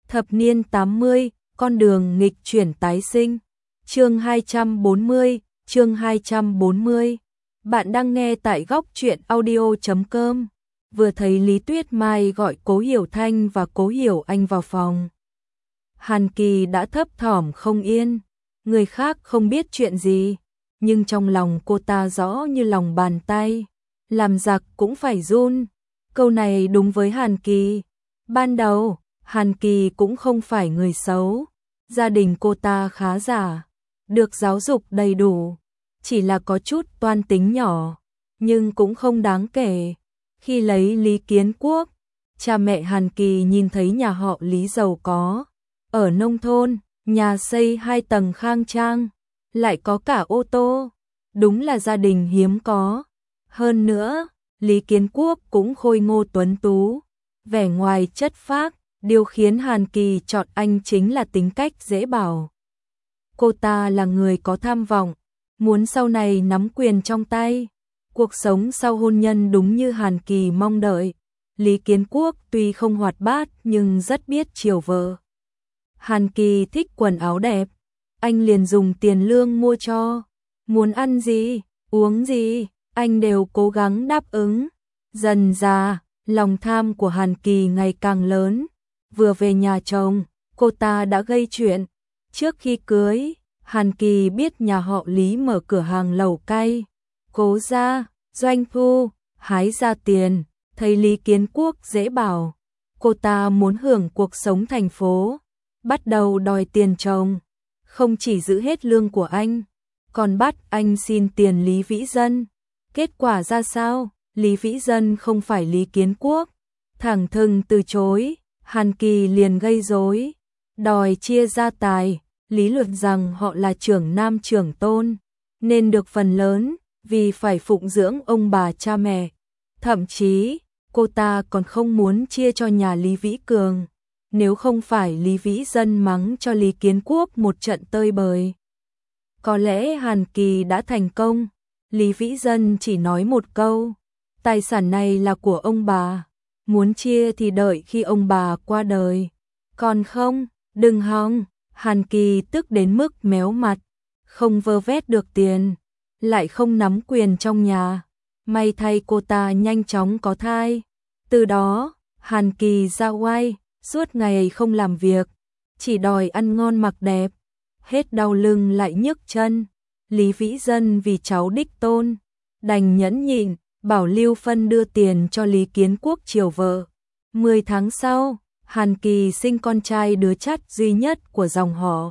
Thập niên 80, con đường nghịch chuyển tái sinh. Chương 240, chương 240. Bạn đang nghe tại góc truyện audio.com. Vừa thấy Lý Tuyết Mai gọi Cố Hiểu Thanh và Cố Hiểu Anh vào phòng, Hàn Kỳ đã thấp thỏm không yên. Người khác không biết chuyện gì, nhưng trong lòng cô ta rõ như lòng bàn tay. Làm giặc cũng phải run. Câu này đúng với Hàn Kỳ. Ban đầu, Hàn Kỳ cũng không phải người xấu. Gia đình cô ta khá giả, được giáo dục đầy đủ, chỉ là có chút toan tính nhỏ, nhưng cũng không đáng kể. Khi lấy Lý Kiến Quốc, cha mẹ Hàn Kỳ nhìn thấy nhà họ Lý giàu có, ở nông thôn, nhà xây 2 tầng khang trang, lại có cả ô tô, đúng là gia đình hiếm có. Hơn nữa, Lý Kiến Quốc cũng khôi ngô tuấn tú, vẻ ngoài chất phác. Điều khiến Hàn Kỳ chọn anh chính là tính cách dễ bảo. Cô ta là người có tham vọng, muốn sau này nắm quyền trong tay. Cuộc sống sau hôn nhân đúng như Hàn Kỳ mong đợi. Lý Kiến Quốc tuy không hoạt bát nhưng rất biết chiều vợ. Hàn Kỳ thích quần áo đẹp, anh liền dùng tiền lương mua cho. Muốn ăn gì, uống gì, anh đều cố gắng đáp ứng. Dần dà, lòng tham của Hàn Kỳ ngày càng lớn. Vừa về nhà chồng, cô ta đã gây chuyện. Trước khi cưới, Hàn Kỳ biết nhà họ Lý mở cửa hàng lẩu cay. Cố ra, doanh thu, hái ra tiền, thấy Lý Kiến Quốc dễ bảo. Cô ta muốn hưởng cuộc sống thành phố, bắt đầu đòi tiền chồng. Không chỉ giữ hết lương của anh, còn bắt anh xin tiền Lý Vĩ Dân. Kết quả ra sao? Lý Vĩ Dân không phải Lý Kiến Quốc, thẳng thừng từ chối. Hàn Kỳ liền gây rối, đòi chia gia tài, lý luận rằng họ là trưởng nam trưởng tôn, nên được phần lớn, vì phải phụng dưỡng ông bà cha mẹ. Thậm chí, cô ta còn không muốn chia cho nhà Lý Vĩ Cường, nếu không phải Lý Vĩ Dân mắng cho Lý Kiến Quốc một trận tơi bời. Có lẽ Hàn Kỳ đã thành công. Lý Vĩ Dân chỉ nói một câu, tài sản này là của ông bà. Muốn chia thì đợi khi ông bà qua đời. Còn không, đừng hòng. Hàn Kỳ tức đến mức méo mặt. Không vơ vét được tiền, lại không nắm quyền trong nhà. May thay cô ta nhanh chóng có thai. Từ đó, Hàn Kỳ ra oai, suốt ngày không làm việc, chỉ đòi ăn ngon mặc đẹp. Hết đau lưng lại nhức chân. Lý Vĩ Dân vì cháu đích tôn, đành nhẫn nhịn. Bảo Lưu Phân đưa tiền cho Lý Kiến Quốc chiều vợ. 10 tháng sau, Hàn Kỳ sinh con trai đứa chắt duy nhất của dòng họ.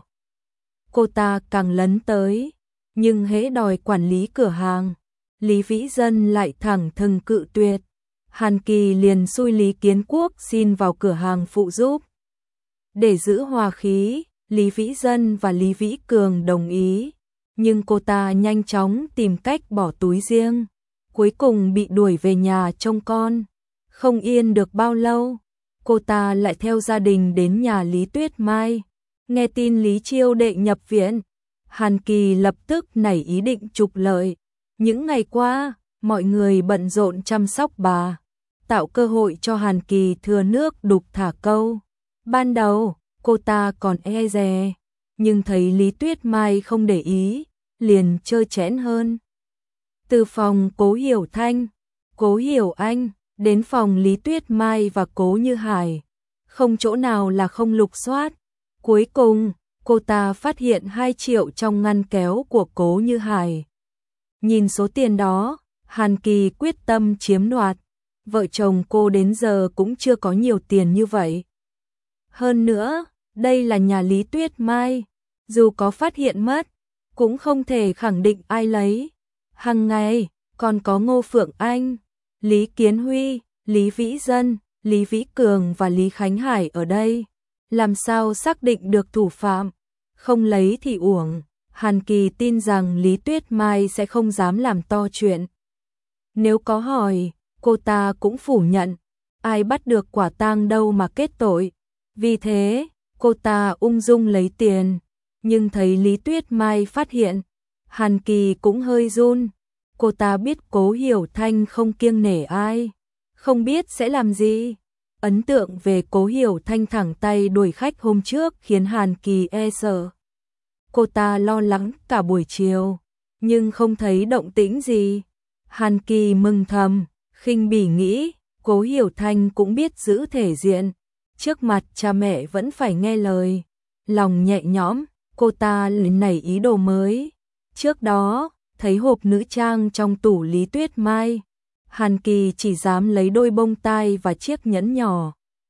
Cô ta càng lấn tới, nhưng hễ đòi quản lý cửa hàng, Lý Vĩ Dân lại thẳng thừng cự tuyệt. Hàn Kỳ liền xui Lý Kiến Quốc xin vào cửa hàng phụ giúp. Để giữ hòa khí, Lý Vĩ Dân và Lý Vĩ Cường đồng ý, nhưng cô ta nhanh chóng tìm cách bỏ túi riêng. Cuối cùng bị đuổi về nhà trông con. Không yên được bao lâu, cô ta lại theo gia đình đến nhà Lý Tuyết Mai. Nghe tin Lý Chiêu Đệ nhập viện, Hàn Kỳ lập tức nảy ý định trục lợi. Những ngày qua, mọi người bận rộn chăm sóc bà, tạo cơ hội cho Hàn Kỳ thừa nước đục thả câu. Ban đầu, cô ta còn e dè, nhưng thấy Lý Tuyết Mai không để ý, liền chơi chẽn hơn. Từ phòng Cố Hiểu Thanh, Cố Hiểu Anh, đến phòng Lý Tuyết Mai và Cố Như Hải, không chỗ nào là không lục soát. Cuối cùng, cô ta phát hiện 2 triệu trong ngăn kéo của Cố Như Hải. Nhìn số tiền đó, Hàn Kỳ quyết tâm chiếm đoạt. Vợ chồng cô đến giờ cũng chưa có nhiều tiền như vậy. Hơn nữa, đây là nhà Lý Tuyết Mai, dù có phát hiện mất, cũng không thể khẳng định ai lấy. Hằng ngày, còn có Ngô Phượng Anh, Lý Kiến Huy, Lý Vĩ Dân, Lý Vĩ Cường và Lý Khánh Hải ở đây. Làm sao xác định được thủ phạm? Không lấy thì uổng. Hàn Kỳ tin rằng Lý Tuyết Mai sẽ không dám làm to chuyện. Nếu có hỏi, cô ta cũng phủ nhận. Ai bắt được quả tang đâu mà kết tội. Vì thế, cô ta ung dung lấy tiền. Nhưng thấy Lý Tuyết Mai phát hiện, Hàn Kỳ cũng hơi run. Cô ta biết Cố Hiểu Thanh không kiêng nể ai, không biết sẽ làm gì. Ấn tượng về Cố Hiểu Thanh thẳng tay đuổi khách hôm trước khiến Hàn Kỳ e sợ. Cô ta lo lắng cả buổi chiều, nhưng không thấy động tĩnh gì. Hàn Kỳ mừng thầm, khinh bỉ nghĩ, Cố Hiểu Thanh cũng biết giữ thể diện, trước mặt cha mẹ vẫn phải nghe lời. Lòng nhẹ nhõm, cô ta nảy ý đồ mới. Trước đó, thấy hộp nữ trang trong tủ Lý Tuyết Mai, Hàn Kỳ chỉ dám lấy đôi bông tai và chiếc nhẫn nhỏ.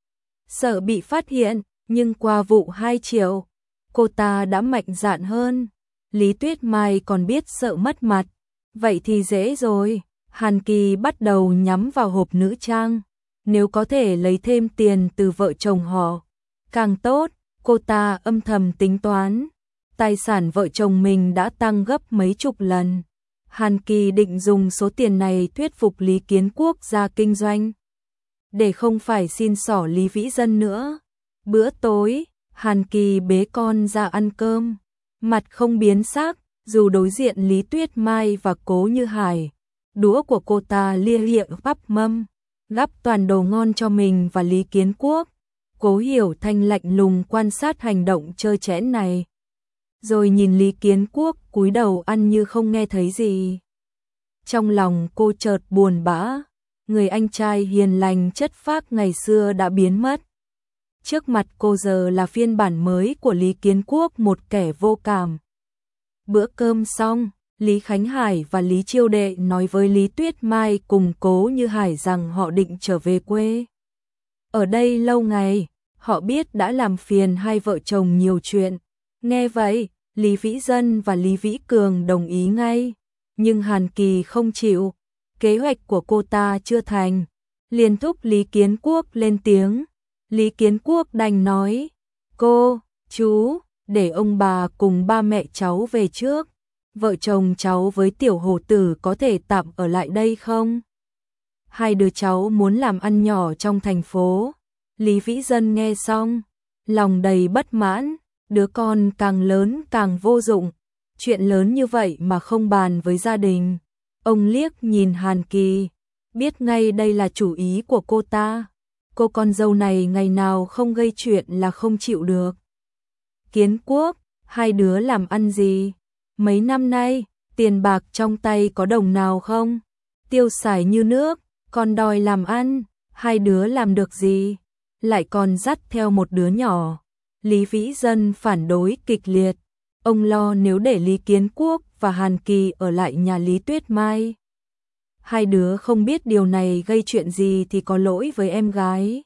Sợ bị phát hiện, nhưng qua vụ 2 triệu, cô ta đã mạnh dạn hơn. Lý Tuyết Mai còn biết sợ mất mặt, vậy thì dễ rồi. Hàn Kỳ bắt đầu nhắm vào hộp nữ trang, nếu có thể lấy thêm tiền từ vợ chồng họ, càng tốt. Cô ta âm thầm tính toán, tài sản vợ chồng mình đã tăng gấp mấy chục lần. Hàn Kỳ định dùng số tiền này thuyết phục Lý Kiến Quốc ra kinh doanh, để không phải xin xỏ Lý Vĩ Dân nữa. Bữa tối, Hàn Kỳ bế con ra ăn cơm, mặt không biến sắc, dù đối diện Lý Tuyết Mai và Cố Như Hải. Đũa của cô ta lia lịa bắp mâm, gắp toàn đồ ngon cho mình và Lý Kiến Quốc. Cố Hiểu Thanh lạnh lùng quan sát hành động trơ trẽn này, rồi nhìn Lý Kiến Quốc cúi đầu ăn như không nghe thấy gì. Trong lòng cô chợt buồn bã, người anh trai hiền lành chất phác ngày xưa đã biến mất. Trước mặt cô giờ là phiên bản mới của Lý Kiến Quốc, một kẻ vô cảm. Bữa cơm xong, Lý Khánh Hải và Lý Chiêu Đệ nói với Lý Tuyết Mai cùng Cố Như Hải rằng họ định trở về quê. Ở đây lâu ngày, họ biết đã làm phiền hai vợ chồng nhiều chuyện. Nghe vậy, Lý Vĩ Dân và Lý Vĩ Cường đồng ý ngay. Nhưng Hàn Kỳ không chịu, kế hoạch của cô ta chưa thành, liền thúc Lý Kiến Quốc lên tiếng. Lý Kiến Quốc đành nói, cô, chú, để ông bà cùng ba mẹ cháu về trước. Vợ chồng cháu với tiểu hổ tử có thể tạm ở lại đây không? Hai đứa cháu muốn làm ăn nhỏ trong thành phố. Lý Vĩ Dân nghe xong, lòng đầy bất mãn, đứa con càng lớn càng vô dụng, chuyện lớn như vậy mà không bàn với gia đình. Ông liếc nhìn Hàn Kỳ, biết ngay đây là chủ ý của cô ta. Cô con dâu này ngày nào không gây chuyện là không chịu được. Kiến Quốc, hai đứa làm ăn gì? Mấy năm nay, tiền bạc trong tay có đồng nào không? Tiêu xài như nước, còn đòi làm ăn, hai đứa làm được gì? Lại còn dắt theo một đứa nhỏ. Lý Vĩ Dân phản đối kịch liệt. Ông lo nếu để Lý Kiến Quốc và Hàn Kỳ ở lại nhà Lý Tuyết Mai, hai đứa không biết điều này gây chuyện gì thì có lỗi với em gái.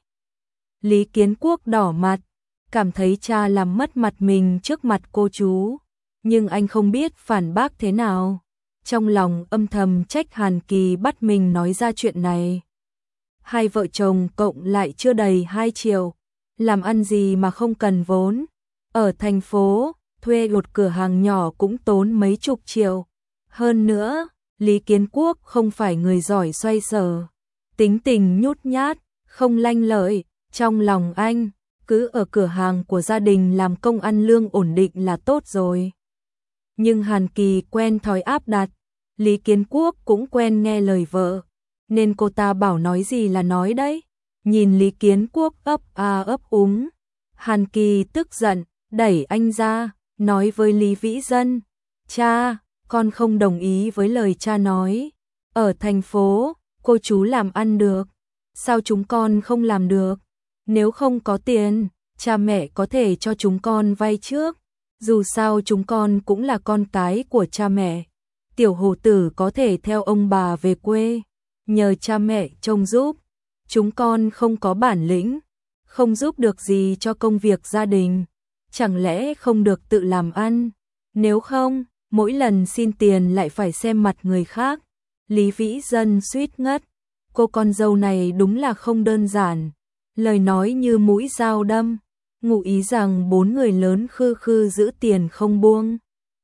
Lý Kiến Quốc đỏ mặt, cảm thấy cha làm mất mặt mình trước mặt cô chú, nhưng anh không biết phản bác thế nào. Trong lòng âm thầm trách Hàn Kỳ bắt mình nói ra chuyện này. Hai vợ chồng cộng lại chưa đầy 2 triệu, làm ăn gì mà không cần vốn. Ở thành phố, thuê một cửa hàng nhỏ cũng tốn mấy chục triệu. Hơn nữa, Lý Kiến Quốc không phải người giỏi xoay sở, tính tình nhút nhát, không lanh lợi. Trong lòng anh, cứ ở cửa hàng của gia đình làm công ăn lương ổn định là tốt rồi. Nhưng Hàn Kỳ quen thói áp đặt, Lý Kiến Quốc cũng quen nghe lời vợ, nên cô ta bảo nói gì là nói đấy. Nhìn Lý Kiến Quốc ấp a ấp úng, Hàn Kỳ tức giận, đẩy anh ra, nói với Lý Vĩ Dân, cha, con không đồng ý với lời cha nói. Ở thành phố, cô chú làm ăn được, sao chúng con không làm được? Nếu không có tiền, cha mẹ có thể cho chúng con vay trước, dù sao chúng con cũng là con cái của cha mẹ. Tiểu hổ tử có thể theo ông bà về quê, nhờ cha mẹ trông giúp. Chúng con không có bản lĩnh, không giúp được gì cho công việc gia đình, chẳng lẽ không được tự làm ăn? Nếu không, mỗi lần xin tiền lại phải xem mặt người khác. Lý Vĩ Dân suýt ngất, cô con dâu này đúng là không đơn giản. Lời nói như mũi dao đâm, ngụ ý rằng 4 người lớn khư khư giữ tiền không buông.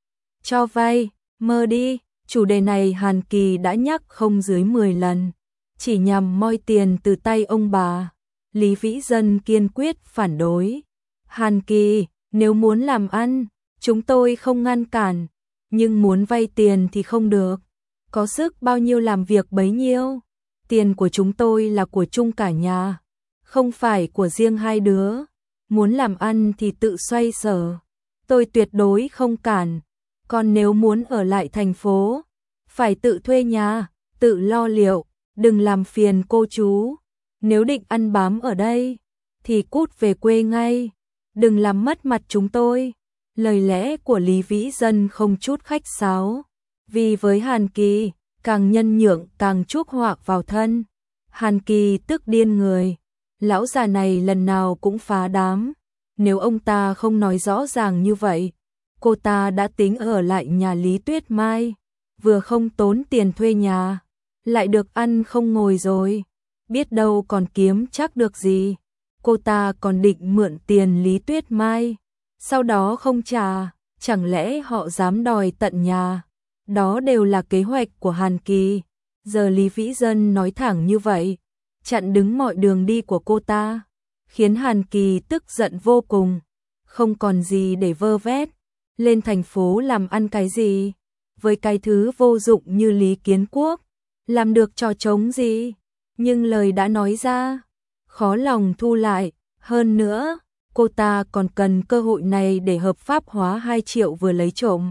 Cho vay, mơ đi, chủ đề này Hàn Kỳ đã nhắc không dưới 10 lần, chỉ nhằm moi tiền từ tay ông bà. Lý Vĩ Dân kiên quyết phản đối. Hàn Kỳ, nếu muốn làm ăn, chúng tôi không ngăn cản, nhưng muốn vay tiền thì không được. Có sức bao nhiêu làm việc bấy nhiêu, tiền của chúng tôi là của chung cả nhà. không phải của riêng hai đứa, muốn làm ăn thì tự xoay sở, tôi tuyệt đối không cản, còn nếu muốn ở lại thành phố, phải tự thuê nhà, tự lo liệu, đừng làm phiền cô chú, nếu định ăn bám ở đây, thì cút về quê ngay, đừng làm mất mặt chúng tôi. Lời lẽ của Lý Vĩ Dân không chút khách sáo, vì với Hàn Kỳ, càng nhân nhượng càng chuốc họa vào thân. Hàn Kỳ tức điên người, lão già này lần nào cũng phá đám, nếu ông ta không nói rõ ràng như vậy, cô ta đã tính ở lại nhà Lý Tuyết Mai, vừa không tốn tiền thuê nhà, lại được ăn không ngồi rồi, biết đâu còn kiếm chắc được gì. Cô ta còn định mượn tiền Lý Tuyết Mai, sau đó không trả, chẳng lẽ họ dám đòi tận nhà. Đó đều là kế hoạch của Hàn Kỳ. Giờ Lý Vĩ Dân nói thẳng như vậy, chặn đứng mọi đường đi của cô ta, khiến Hàn Kỳ tức giận vô cùng, không còn gì để vơ vét, lên thành phố làm ăn cái gì, với cái thứ vô dụng như Lý Kiến Quốc, làm được trò trống gì, nhưng lời đã nói ra, khó lòng thu lại, hơn nữa, cô ta còn cần cơ hội này để hợp pháp hóa 2 triệu vừa lấy trộm.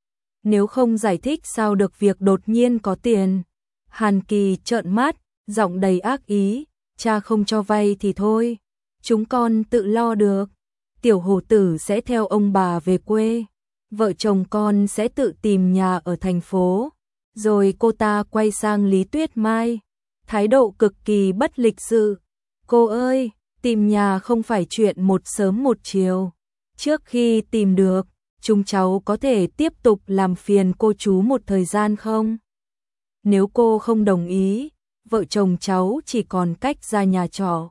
Nếu không giải thích sao được việc đột nhiên có tiền. Hàn Kỳ trợn mắt, giọng đầy ác ý, cha không cho vay thì thôi, chúng con tự lo được. Tiểu hổ tử sẽ theo ông bà về quê, vợ chồng con sẽ tự tìm nhà ở thành phố. Rồi cô ta quay sang Lý Tuyết Mai, thái độ cực kỳ bất lịch sự. Cô ơi, tìm nhà không phải chuyện một sớm một chiều. Trước khi tìm được, chúng cháu có thể tiếp tục làm phiền cô chú một thời gian không? Nếu cô không đồng ý, vợ chồng cháu chỉ còn cách ra nhà trọ.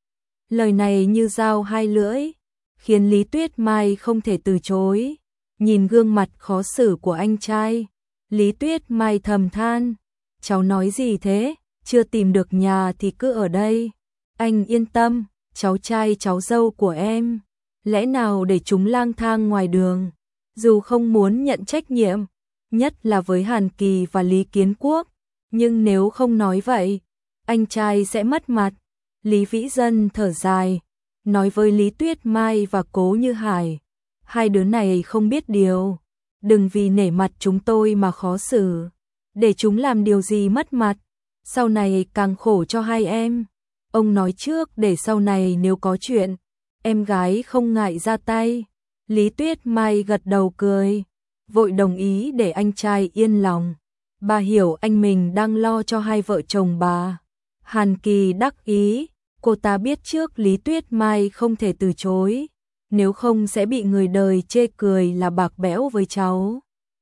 Lời này như dao hai lưỡi, khiến Lý Tuyết Mai không thể từ chối. Nhìn gương mặt khó xử của anh trai, Lý Tuyết Mai thầm than, cháu nói gì thế, chưa tìm được nhà thì cứ ở đây. Anh yên tâm, cháu trai cháu dâu của em, lẽ nào để chúng lang thang ngoài đường, dù không muốn nhận trách nhiệm, nhất là với Hàn Kỳ và Lý Kiến Quốc, nhưng nếu không nói vậy, anh trai sẽ mất mặt. Lý Vĩ Dân thở dài, nói với Lý Tuyết Mai và Cố Như Hải, hai đứa này không biết điều, đừng vì nể mặt chúng tôi mà khó xử, để chúng làm điều gì mất mặt, sau này càng khổ cho hai em. Ông nói trước để sau này nếu có chuyện, em gái không ngại ra tay. Lý Tuyết Mai gật đầu cười, vội đồng ý để anh trai yên lòng. Bà hiểu anh mình đang lo cho hai vợ chồng bà. Hàn Kỳ đắc ý, cô ta biết trước Lý Tuyết Mai không thể từ chối, nếu không sẽ bị người đời chê cười là bạc bẽo với cháu.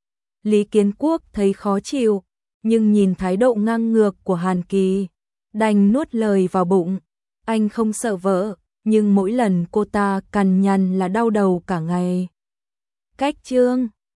Lý Kiến Quốc thấy khó chịu, nhưng nhìn thái độ ngang ngược của Hàn Kỳ, đành nuốt lời vào bụng. Anh không sợ vợ, nhưng mỗi lần cô ta cằn nhằn là đau đầu cả ngày. Cách chương